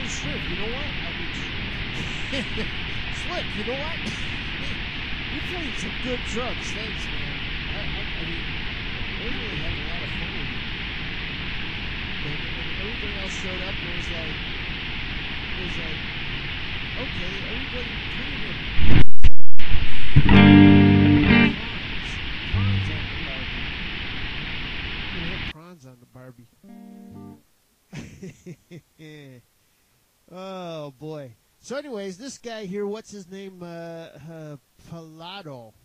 Hey, Slick, you know what? Slick, you know what? You played some good drums. Thanks, man. I mean, we're really having a lot of fun with you. And everybody else showed up and it was like, okay, everybody put in a piece of the prawns on the Barbie. Oh boy. So anyways, this guy here, what's his name? Pallado.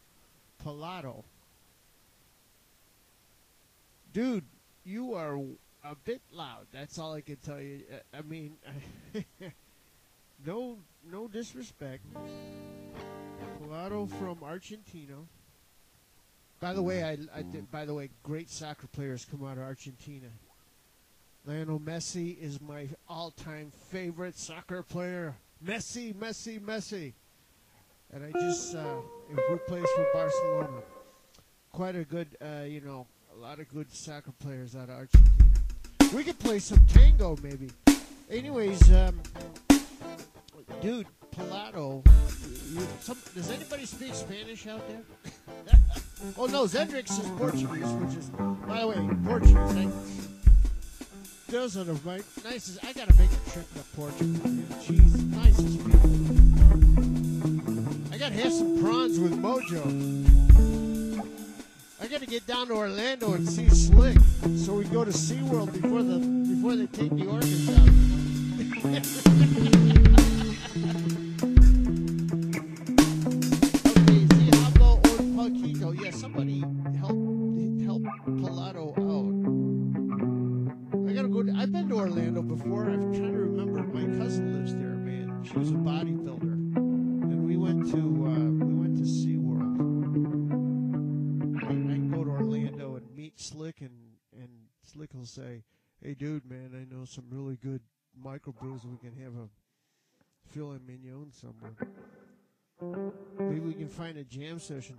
Dude, you are a bit loud. That's all I can tell you. I mean, no disrespect. Pallado from Argentina. By the way, great soccer players come out of Argentina. Lionel Messi is my all-time favorite soccer player. Messi. And I just, who plays for Barcelona. Quite a good, a lot of good soccer players out of Argentina. We could play some tango, maybe. Anyways, dude, Pallado, does anybody speak Spanish out there? Oh, no, Zendrix is Portuguese, which is, by the way, Portuguese, right? Those are the right nicest. I gotta make a trip to Portugal. Jeez, nicest people. I gotta have some prawns with Mojo. I gotta get down to Orlando and see Slick, so we go to SeaWorld before they take the organs out. Okay, Diablo or Paquito. Yeah, somebody help Pallado out. I've been to Orlando before. I'm trying to remember. My cousin lives there, man. She was a bodybuilder, and we went to SeaWorld. I can go to Orlando and meet Slick, and Slick will say, "Hey, dude, man, I know some really good microbrews. We can have a filet mignon somewhere. Maybe we can find a jam session."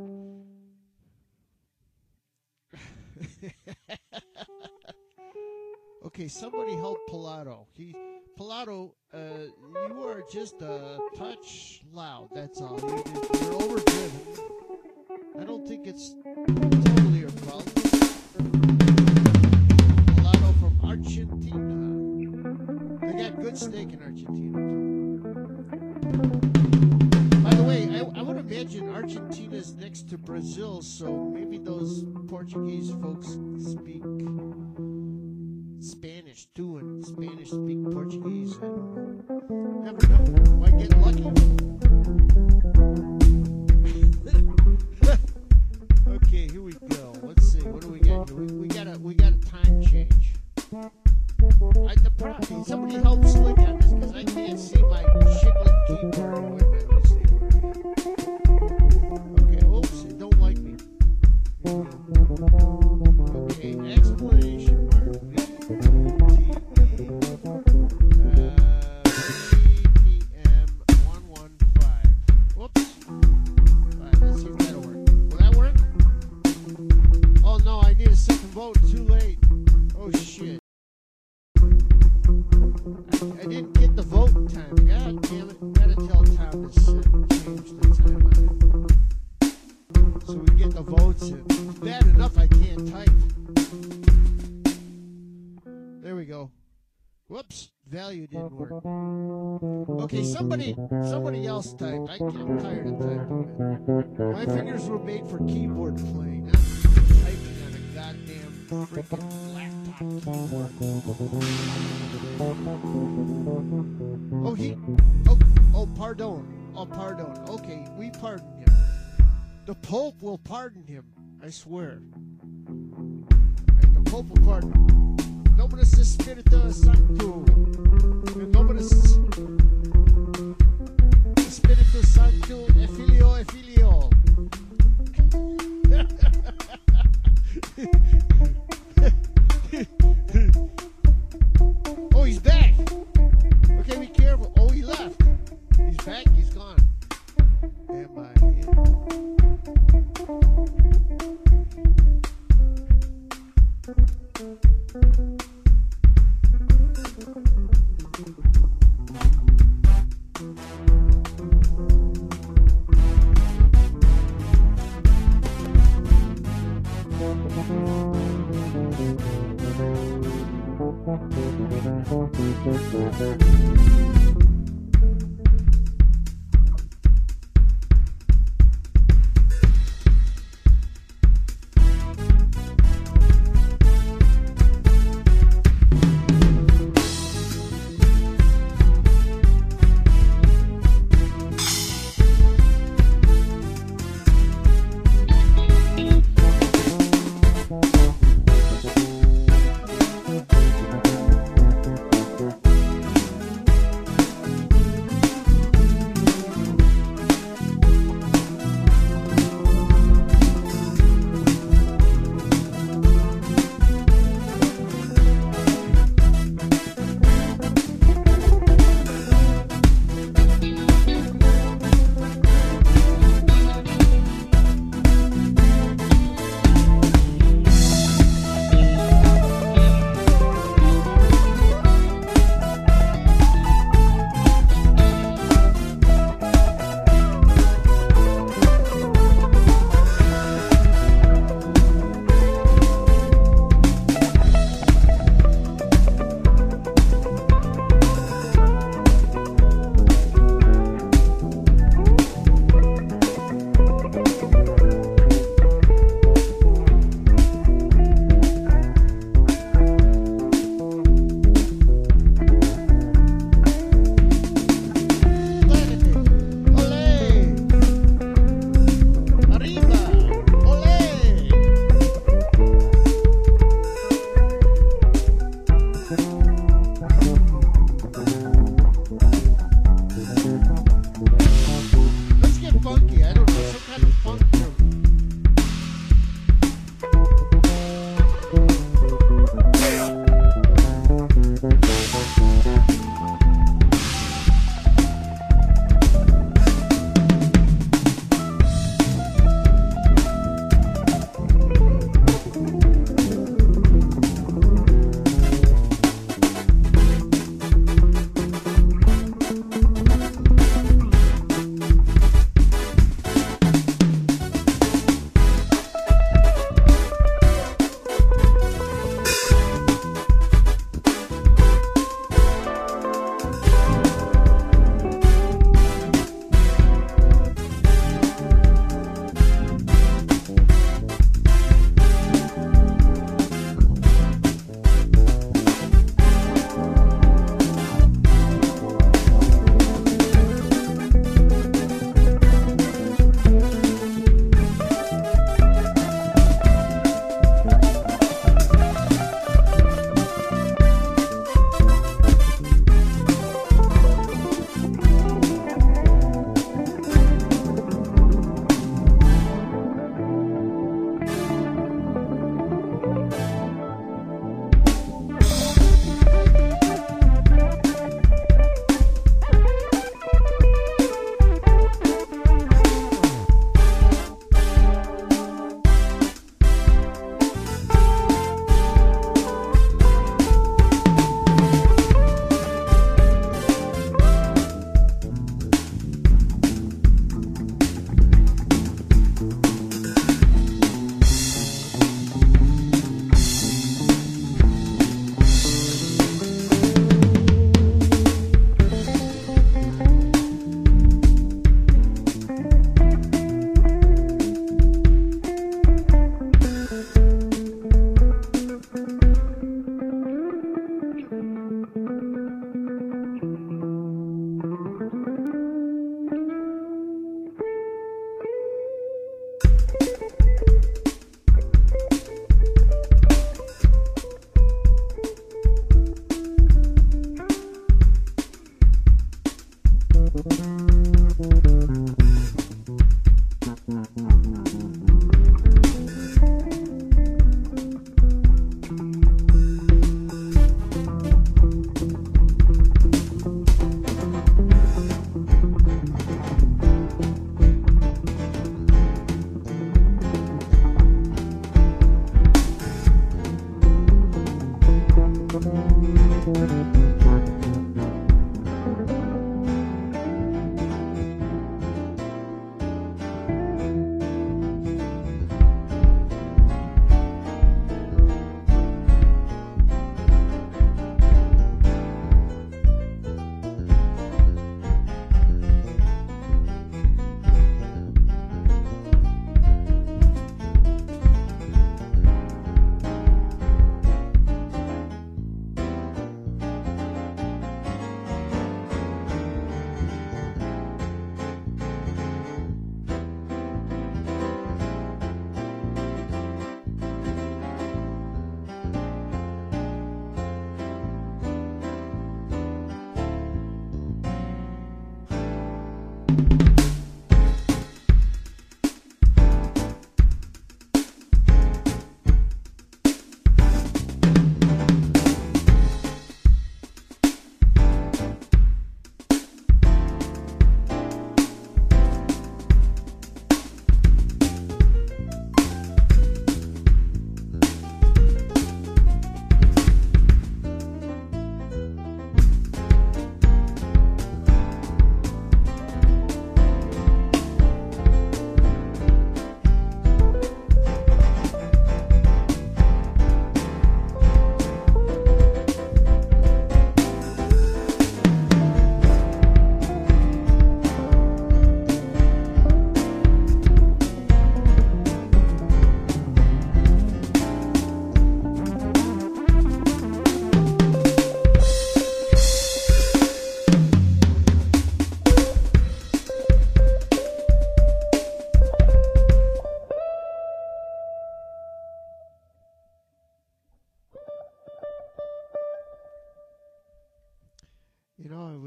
Okay, somebody help Pallado. Pallado, you are just a touch loud. That's all. You're overdriven. I don't think it's totally your fault. Pallado from Argentina. They got good steak in Argentina too. By the way, I would imagine Argentina is next to Brazil, so maybe those Portuguese folks speak Spanish too, and Spanish speak Portuguese. I don't know. Never know. Might get lucky. Okay, here we go. Let's see. What do we got here? We got a time change. Somebody help Slick on this because I can't see my shiglet keyboard. Wait a minute. Let's see. Okay. Oops. It don't like me. Okay. Explanation mark. 3 p.m. 115. Whoops. Alright, let's see if that'll work. Will that work? Oh no, I need a second vote. Too late. Oh shit. I didn't get the vote time. God damn it. Gotta tell Tom to change the time on it. So we get the votes in. It's bad enough I can't type. There we go. Whoops, value didn't work. Okay, somebody else typed. I'm tired of typing. My fingers were made for keyboard playing, not typing on a goddamn freaking laptop keyboard. Pardon. Okay, we pardon him. The Pope will pardon him, I swear. Right, the Pope will pardon him. Nominus Spiritus Sancto. Nominus Spiritus Sancto e Filio. Oh, he's back. Okay, be careful. Oh, he left. He's back. He's gone. Am I in?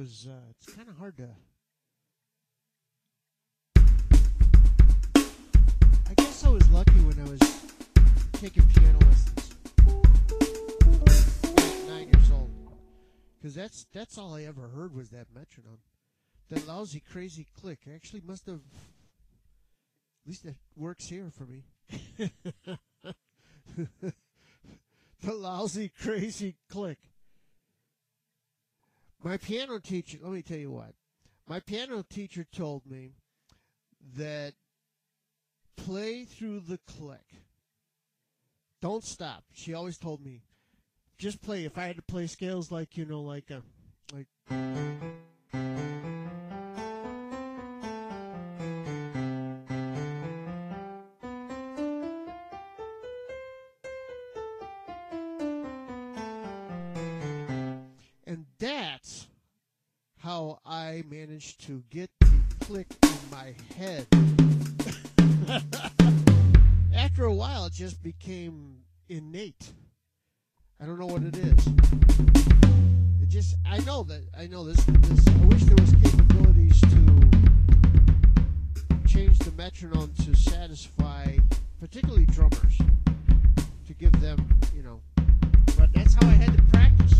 was it's kind of hard to. I guess I was lucky when I was taking piano lessons at 9 years old, because that's all I ever heard was that metronome, that lousy crazy click. I actually must have. At least it works here for me. The lousy crazy click. My piano teacher, let me tell you what. My piano teacher told me that play through the click. Don't stop. She always told me, just play. If I had to play scales like, like and that's how I managed to get the click in my head. After a while, it just became innate. I don't know what it is. I know this. I wish there was capabilities to change the metronome to satisfy, particularly drummers, to give them, But that's how I had to practice.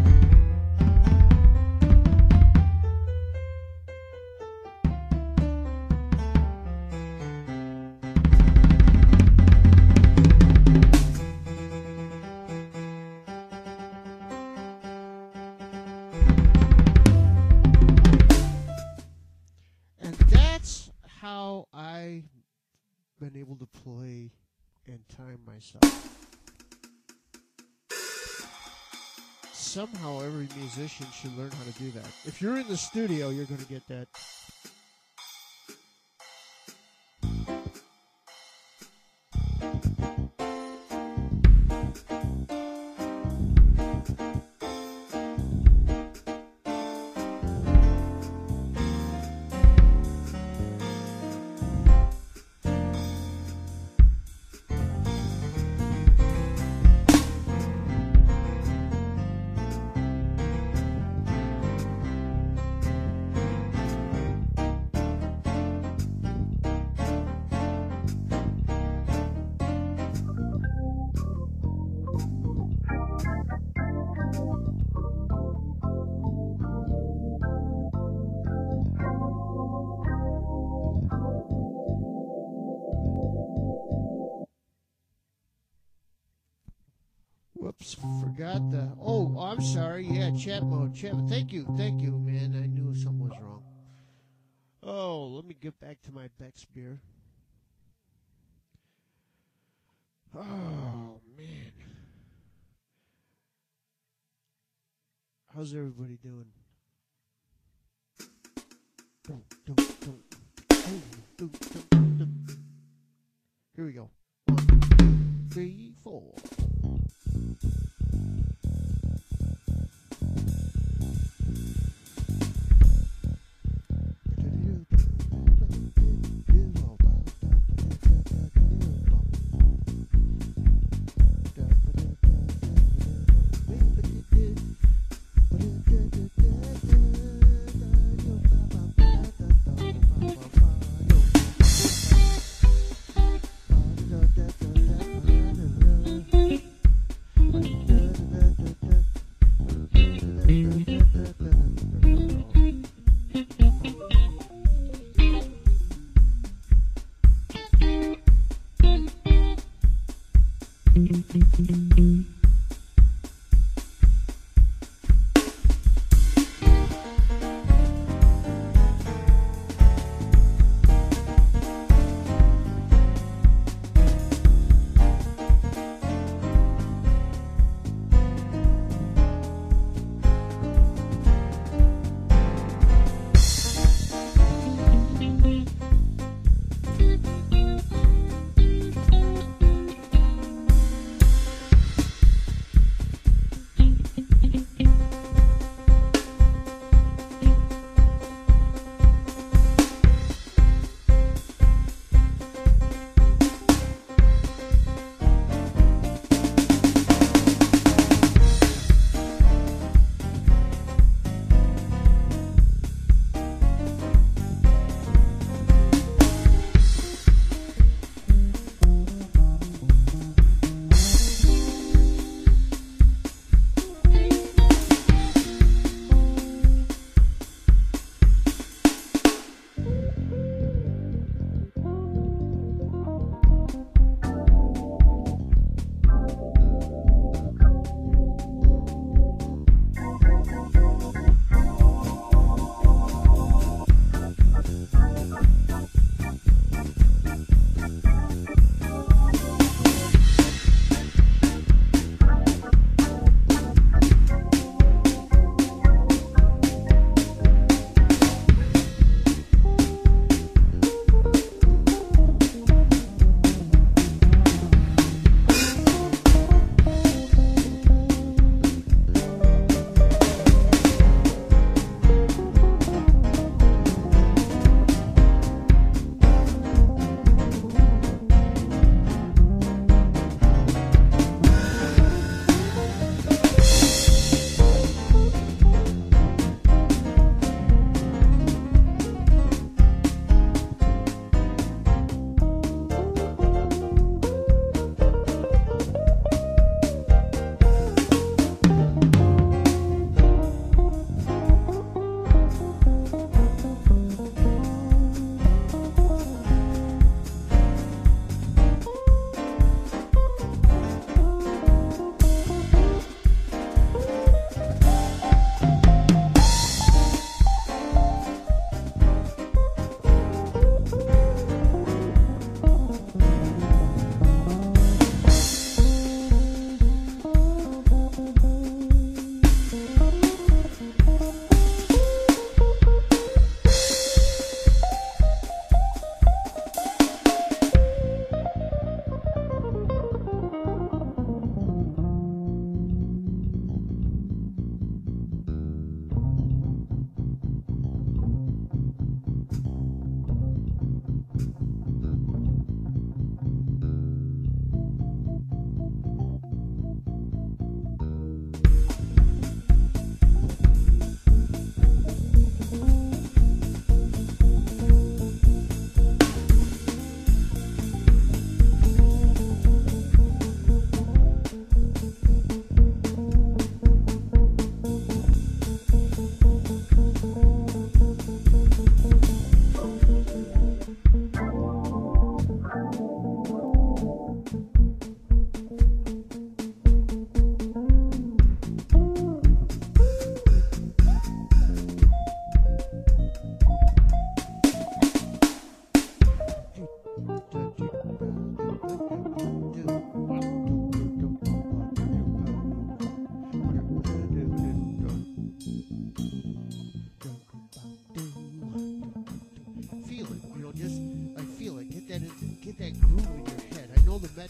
How I've been able to play and time myself. Somehow every musician should learn how to do that. If you're in the studio, you're going to get that. Forgot the. Oh, I'm sorry. Yeah, chat mode. Thank you, man. I knew something was wrong. Oh, let me get back to my Beck's beer. Oh man, how's everybody doing? Here we go. 1, 2, 3, 4.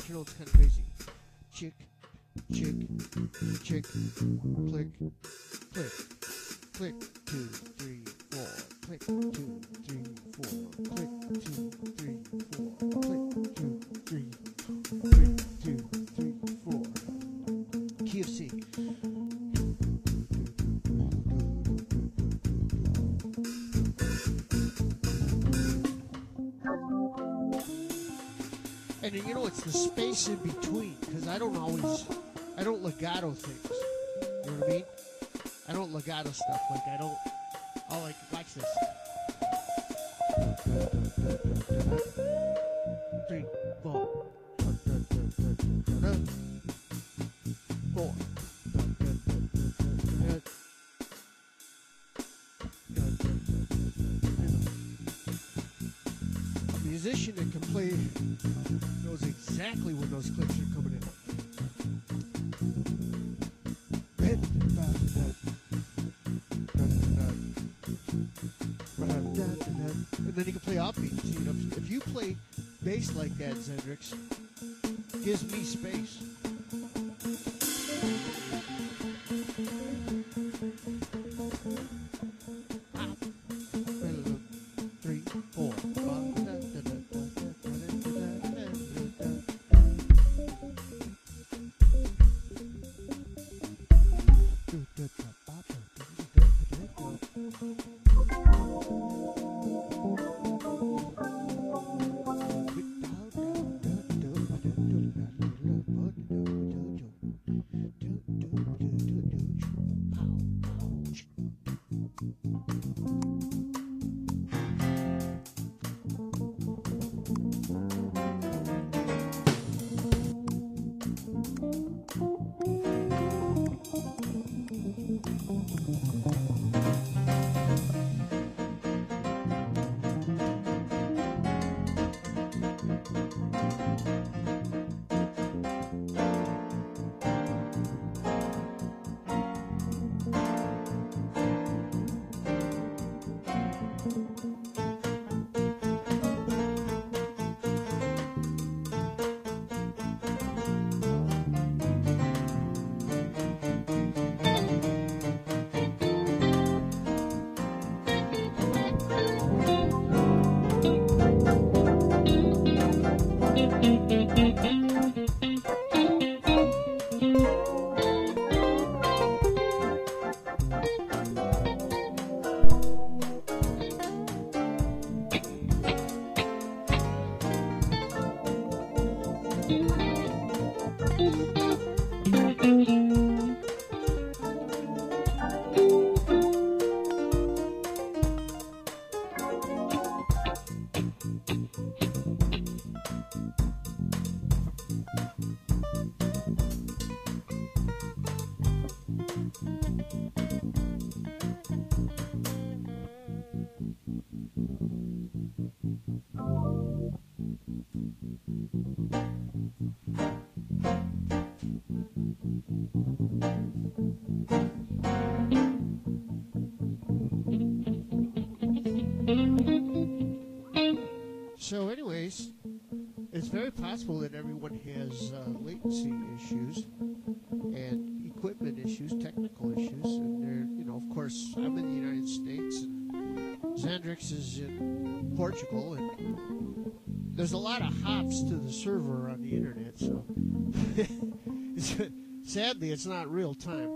you know, it's kind of crazy. Chick, chick, chick, click, click, click, 2, 3, 4, click, 2, 3, 4, click, 2, 3, 4, click, 2, 3, click, 2, 3, 4. Key of C. And you know, it's the space in between, because I don't legato things. You know what I mean? I don't legato stuff. Like, I'll like, watch this. 3, 4. 4. A musician that can play knows exactly when those clicks are coming in. And then you can play offbeats. You know, if you play bass like that, Zendrix, gives me space. Three, four. So anyways, it's very possible that everyone has latency issues and equipment issues, technical issues, and they're, you know, of course, I'm in the United States and Zendrix is in Portugal, and there's a lot of hops to the server on the internet, so sadly, it's not real time.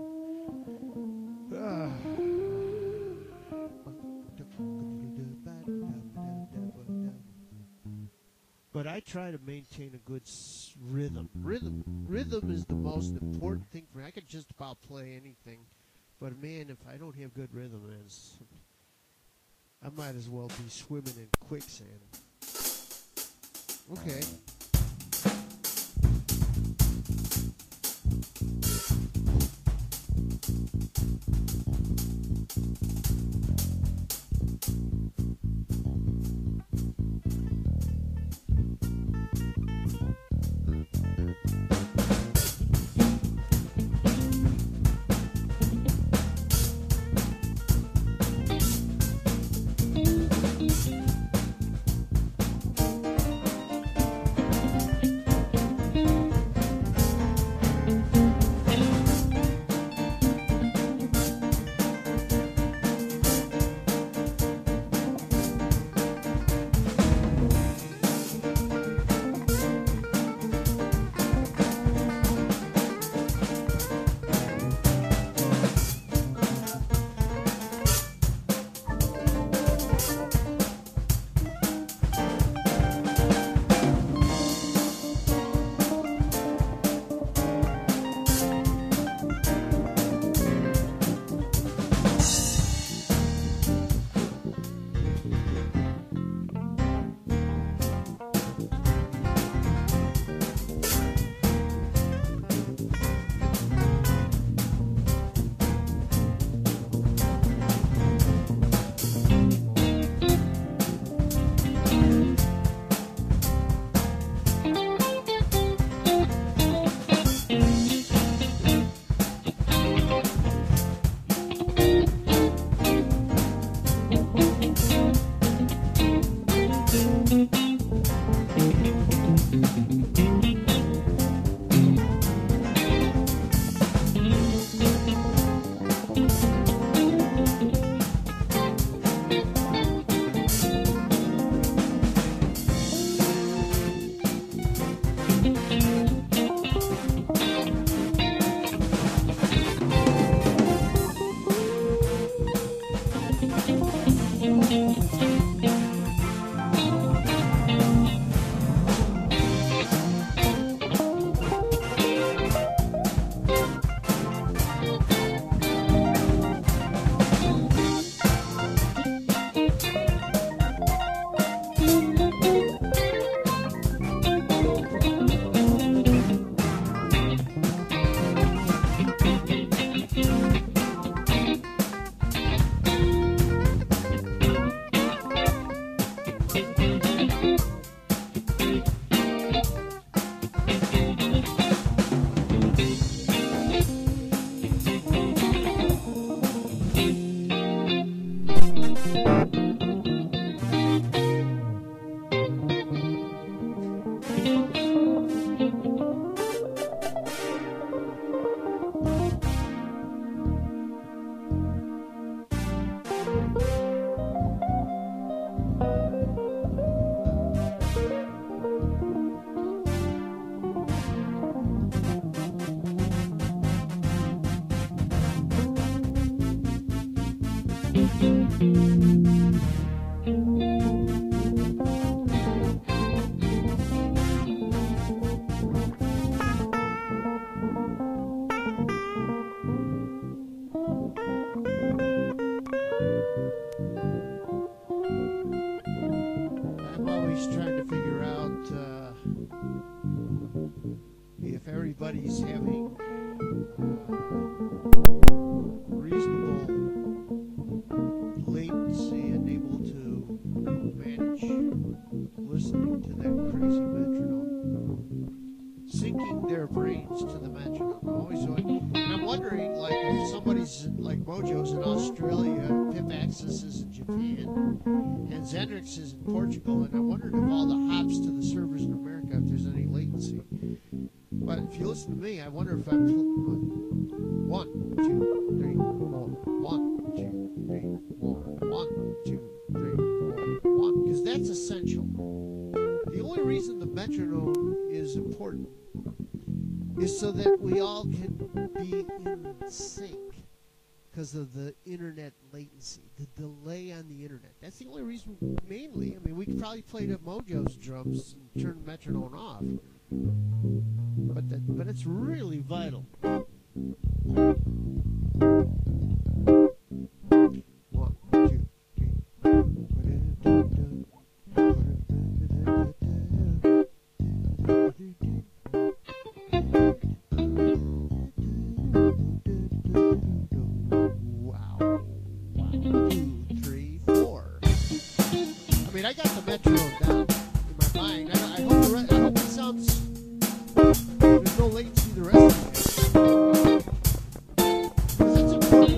But I try to maintain a good rhythm. Rhythm is the most important thing for me. I could just about play anything, but man, if I don't have good rhythm, I might as well be swimming in quicksand. Okay. everybody's having reasonable latency and able to manage listening to that crazy metronome, syncing their brains to the metronome. And I'm wondering, like, if somebody's like Mojo's in Australia, Pip Axis is in Japan, and Zenrix is in Portugal, and I wondered if all the hops to the servers in America, if there's any latency. But if you listen to me, I wonder if I'm 1, 2, 3, 4, 1, 2, 3, 4, 1, 2, 3, 4, 1, because that's essential. The only reason the metronome is important is so that we all can be in sync because of the internet latency, the delay on the internet. That's the only reason, mainly. I mean, we could probably play the Mojo's drums and turn the metronome off, but it's really vital. 1, 2, 3. Wow. 1, 2, 3, 4. I mean, I got the metronome down in my mind. I hope it sounds. There's no latency the rest of it. Because it's important.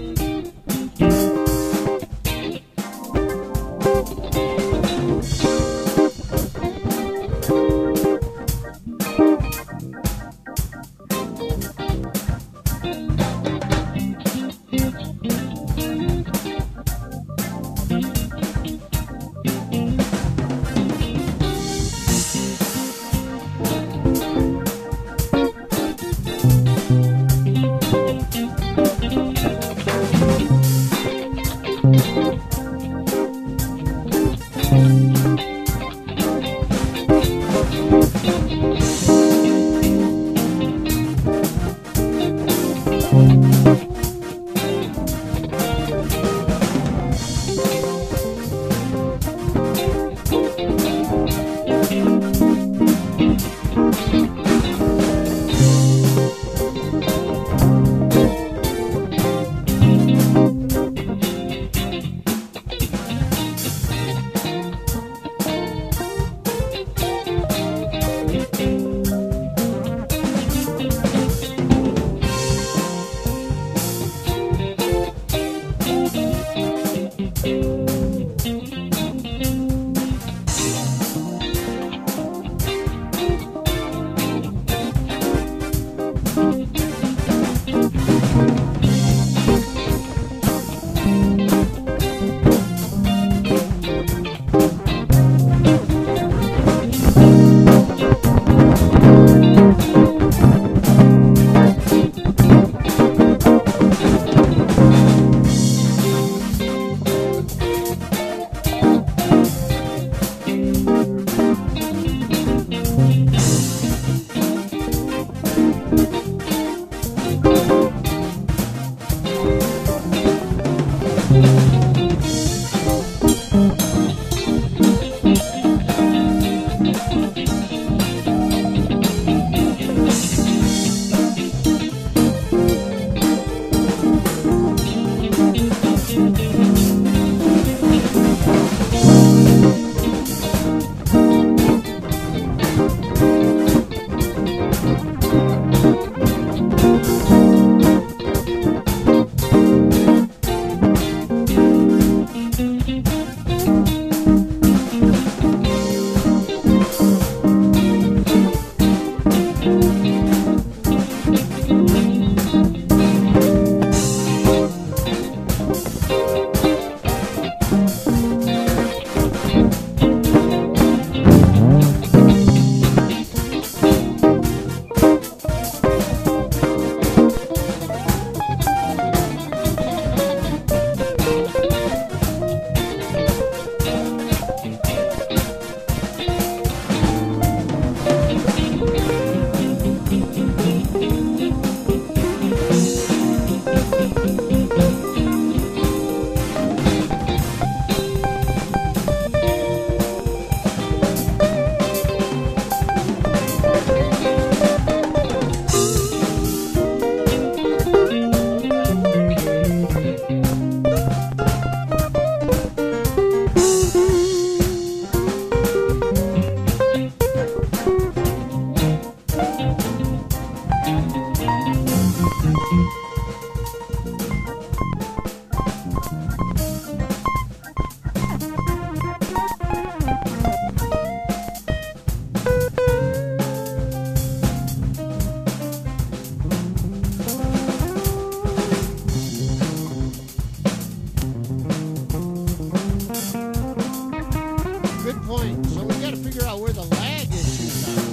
figure out where the lag issues are.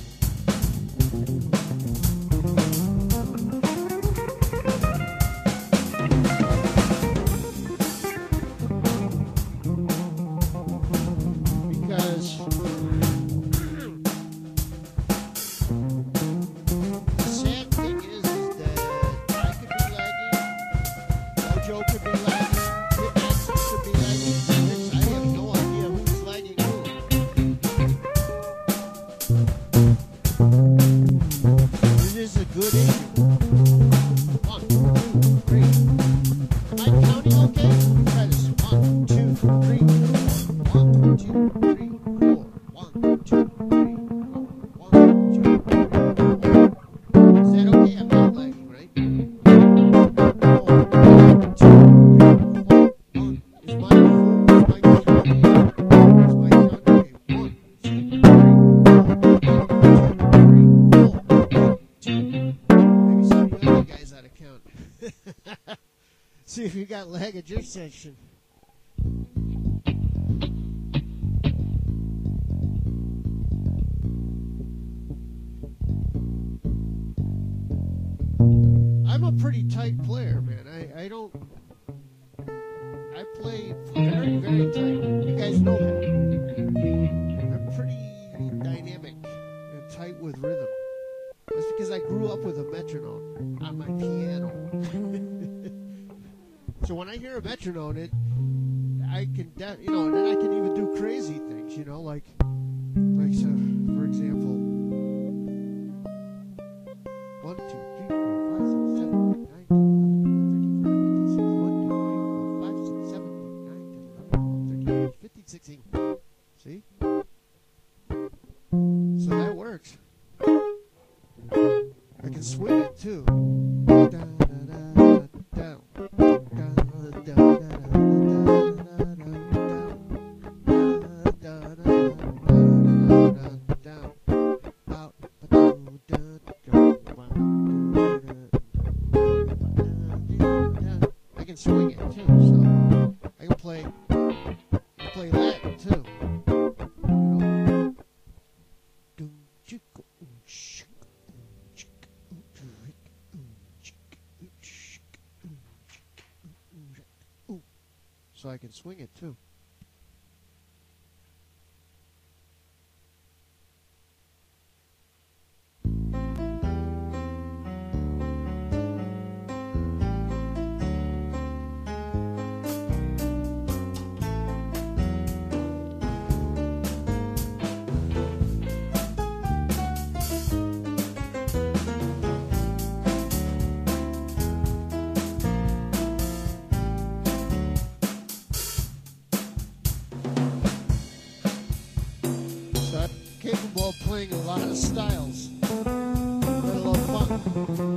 Because the sad thing is that I could be lagging, Mojo could be lagging, Hitmaster could be lagging. I have no idea who's lagging who. It is a good issue. 1, 2, 3. Am I counting okay? Try this. 1, 2, 3, 4. 1, 2, 3, 4. 1, 2, 3, 4. 1, 2, 3, 4. Is that okay? I'm not lagging, right? 4, 2, 3, 4. 1. Is my count okay? Is my count okay? 1, 2, 3, 4. 1, 2, 3, 4. 1, 2. Maybe some of the other guys out of count. See if you got lag at your section. I'm a pretty tight player, man. I play very, very tight. You guys know that. I'm pretty dynamic and tight with rhythm. That's because I grew up with a metronome on my piano. So when I hear a metronome, I can, and then I can even do crazy things, like so, for example, 1, 2, 3, 4, 5, 6, 7, 8, 9, 10, 11, 12, 13, 14, 15, 16, 1, 2, 3, 4, 5, 6, 7, 8, 9, 10, 11, 12, 13, 14, 15, 16. See? So that works. I can swing it too. I can swing it too, so I can play Latin too. So I can swing it too. Capable of playing a lot of styles. Got a lot of fun.